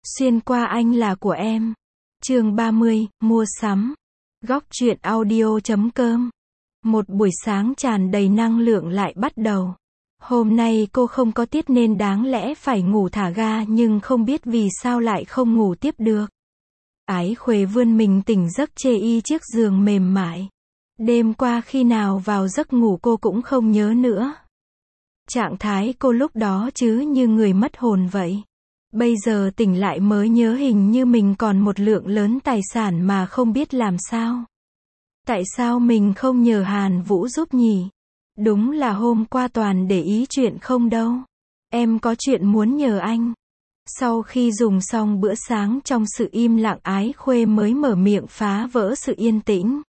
Xuyên qua anh là của em. Chương 30, mua sắm. Góc truyện audio.com. Một buổi sáng tràn đầy năng lượng lại bắt đầu. Hôm nay cô không có tiết nên đáng lẽ phải ngủ thả ga nhưng không biết vì sao lại không ngủ tiếp được. Ái Khuê vươn mình tỉnh giấc chê y chiếc giường mềm mại. Đêm qua khi nào vào giấc ngủ cô cũng không nhớ nữa. Trạng thái cô lúc đó chứ như người mất hồn vậy. Bây giờ tỉnh lại mới nhớ hình như mình còn một lượng lớn tài sản mà không biết làm sao. Tại sao mình không nhờ Hàn Vũ giúp nhỉ? Đúng là hôm qua toàn để ý chuyện không đâu. Em có chuyện muốn nhờ anh. Sau khi dùng xong bữa sáng trong sự im lặng, Ái Khuê mới mở miệng phá vỡ sự yên tĩnh.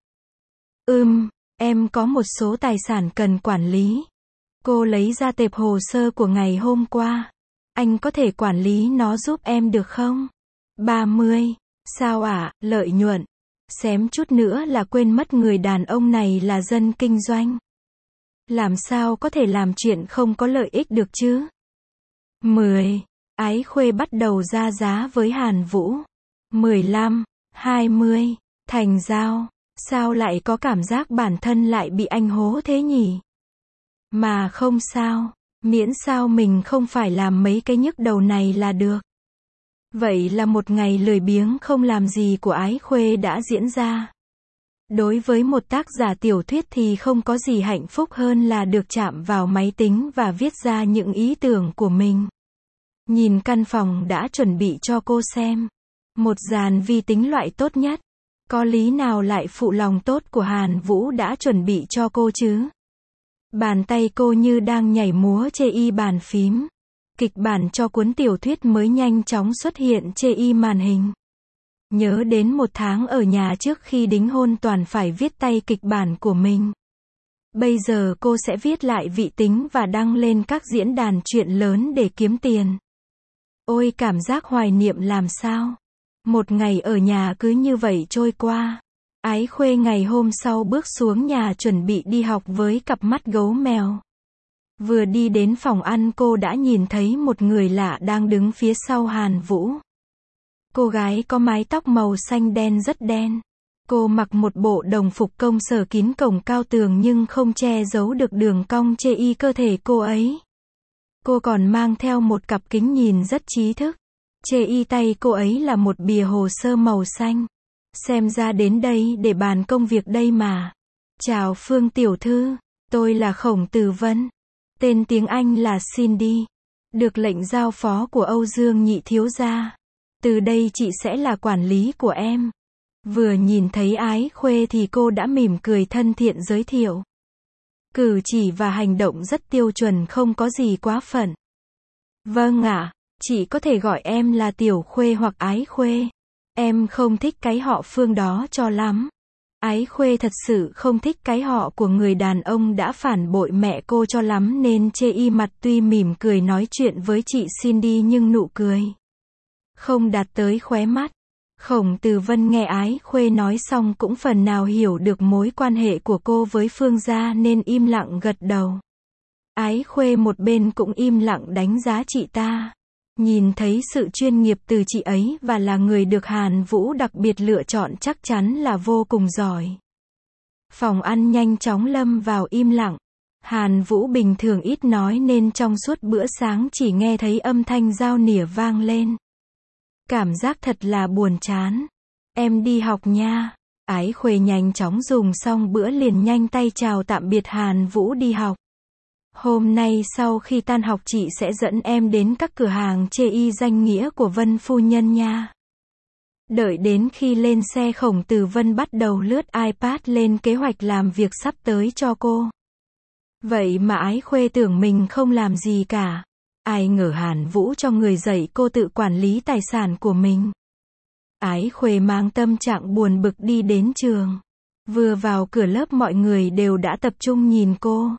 Em có một số tài sản cần quản lý. Cô lấy ra tệp hồ sơ của ngày hôm qua. Anh có thể quản lý nó giúp em được không? 30. Sao ạ, lợi nhuận. Xém chút nữa là quên mất người đàn ông này là dân kinh doanh. Làm sao có thể làm chuyện không có lợi ích được chứ? 10. Ái Khuê bắt đầu ra giá với Hàn Vũ. 15. 20. Thành giao. Sao lại có cảm giác bản thân lại bị anh hố thế nhỉ? Mà không sao. Miễn sao mình không phải làm mấy cái nhức đầu này là được. Vậy là một ngày lười biếng không làm gì của Ái Khuê đã diễn ra. Đối với một tác giả tiểu thuyết thì không có gì hạnh phúc hơn là được chạm vào máy tính và viết ra những ý tưởng của mình. Nhìn căn phòng đã chuẩn bị cho cô xem. Một dàn vi tính loại tốt nhất. Có lý nào lại phụ lòng tốt của Hàn Vũ đã chuẩn bị cho cô chứ? Bàn tay cô như đang nhảy múa chê y bàn phím. Kịch bản cho cuốn tiểu thuyết mới nhanh chóng xuất hiện chê y màn hình. Nhớ đến một tháng ở nhà trước khi đính hôn toàn phải viết tay kịch bản của mình. Bây giờ cô sẽ viết lại vị tính và đăng lên các diễn đàn chuyện lớn để kiếm tiền. Ôi cảm giác hoài niệm làm sao. Một ngày ở nhà cứ như vậy trôi qua. Ái Khuê ngày hôm sau bước xuống nhà chuẩn bị đi học với cặp mắt gấu mèo. Vừa đi đến phòng ăn cô đã nhìn thấy một người lạ đang đứng phía sau Hàn Vũ. Cô gái có mái tóc màu xanh đen rất đen. Cô mặc một bộ đồng phục công sở kín cổng cao tường nhưng không che giấu được đường cong chê y cơ thể cô ấy. Cô còn mang theo một cặp kính nhìn rất trí thức. Chê y tay cô ấy là một bìa hồ sơ màu xanh. Xem ra đến đây để bàn công việc đây mà. Chào Phương tiểu thư, tôi là Khổng Tử Vân. Tên tiếng Anh là Cindy. Được lệnh giao phó của Âu Dương nhị thiếu gia. Từ đây chị sẽ là quản lý của em. Vừa nhìn thấy Ái Khuê thì cô đã mỉm cười thân thiện giới thiệu. Cử chỉ và hành động rất tiêu chuẩn, không có gì quá phận. Vâng ạ, chị có thể gọi em là Tiểu Khuê hoặc Ái Khuê. Em không thích cái họ Phương đó cho lắm. Ái Khuê thật sự không thích cái họ của người đàn ông đã phản bội mẹ cô cho lắm nên chê y mặt tuy mỉm cười nói chuyện với chị Cindy nhưng nụ cười không đạt tới khóe mắt. Khổng Tử Vân nghe Ái Khuê nói xong cũng phần nào hiểu được mối quan hệ của cô với Phương gia nên im lặng gật đầu. Ái Khuê một bên cũng im lặng đánh giá chị ta. Nhìn thấy sự chuyên nghiệp từ chị ấy và là người được Hàn Vũ đặc biệt lựa chọn chắc chắn là vô cùng giỏi. Phòng ăn nhanh chóng lâm vào im lặng. Hàn Vũ bình thường ít nói nên trong suốt bữa sáng chỉ nghe thấy âm thanh dao nĩa vang lên. Cảm giác thật là buồn chán. Em đi học nha. Ái Khuê nhanh chóng dùng xong bữa liền nhanh tay chào tạm biệt Hàn Vũ đi học. Hôm nay sau khi tan học chị sẽ dẫn em đến các cửa hàng chê y danh nghĩa của Vân phu nhân nha. Đợi đến khi lên xe Khổng Tử Vân bắt đầu lướt iPad lên kế hoạch làm việc sắp tới cho cô. Vậy mà Ái Khuê tưởng mình không làm gì cả. Ai ngờ Hàn Vũ cho người dạy cô tự quản lý tài sản của mình. Ái Khuê mang tâm trạng buồn bực đi đến trường. Vừa vào cửa lớp mọi người đều đã tập trung nhìn cô.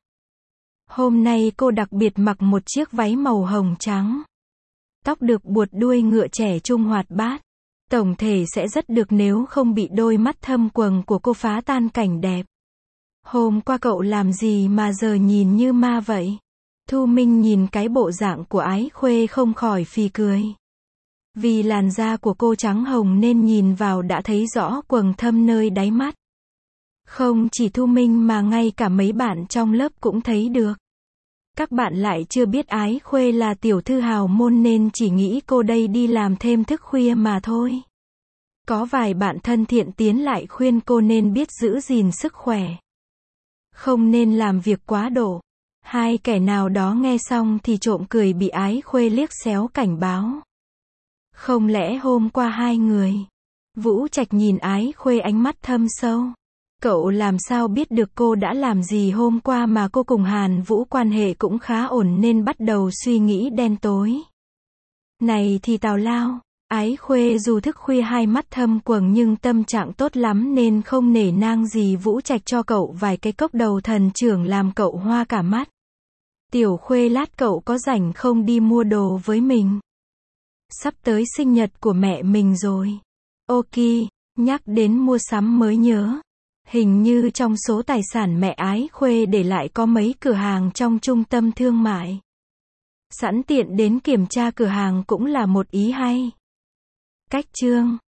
Hôm nay cô đặc biệt mặc một chiếc váy màu hồng trắng. Tóc được buộc đuôi ngựa trẻ trung hoạt bát. Tổng thể sẽ rất được nếu không bị đôi mắt thâm quầng của cô phá tan cảnh đẹp. Hôm qua cậu làm gì mà giờ nhìn như ma vậy? Thu Minh nhìn cái bộ dạng của Ái Khuê không khỏi phì cười. Vì làn da của cô trắng hồng nên nhìn vào đã thấy rõ quầng thâm nơi đáy mắt. Không chỉ Thu Minh mà ngay cả mấy bạn trong lớp cũng thấy được. Các bạn lại chưa biết Ái Khuê là tiểu thư hào môn nên chỉ nghĩ cô đây đi làm thêm thức khuya mà thôi. Có vài bạn thân thiện tiến lại khuyên cô nên biết giữ gìn sức khỏe. Không nên làm việc quá độ. Hai kẻ nào đó nghe xong thì trộm cười bị Ái Khuê liếc xéo cảnh báo. Không lẽ hôm qua hai người? Vũ Trạch nhìn Ái Khuê ánh mắt thâm sâu. Cậu làm sao biết được cô đã làm gì hôm qua mà cô cùng Hàn Vũ quan hệ cũng khá ổn nên bắt đầu suy nghĩ đen tối. Này thì tào lao, Ái Khuê dù thức khuya hai mắt thâm quầng nhưng tâm trạng tốt lắm nên không nể nang gì Vũ Trạch cho cậu vài cái cốc đầu thần trưởng làm cậu hoa cả mắt. Tiểu Khuê lát cậu có rảnh không đi mua đồ với mình? Sắp tới sinh nhật của mẹ mình rồi. Ok, nhắc đến mua sắm mới nhớ. Hình như trong số tài sản mẹ Ái Khuê để lại có mấy cửa hàng trong trung tâm thương mại. Sẵn tiện đến kiểm tra cửa hàng cũng là một ý hay. Cách chương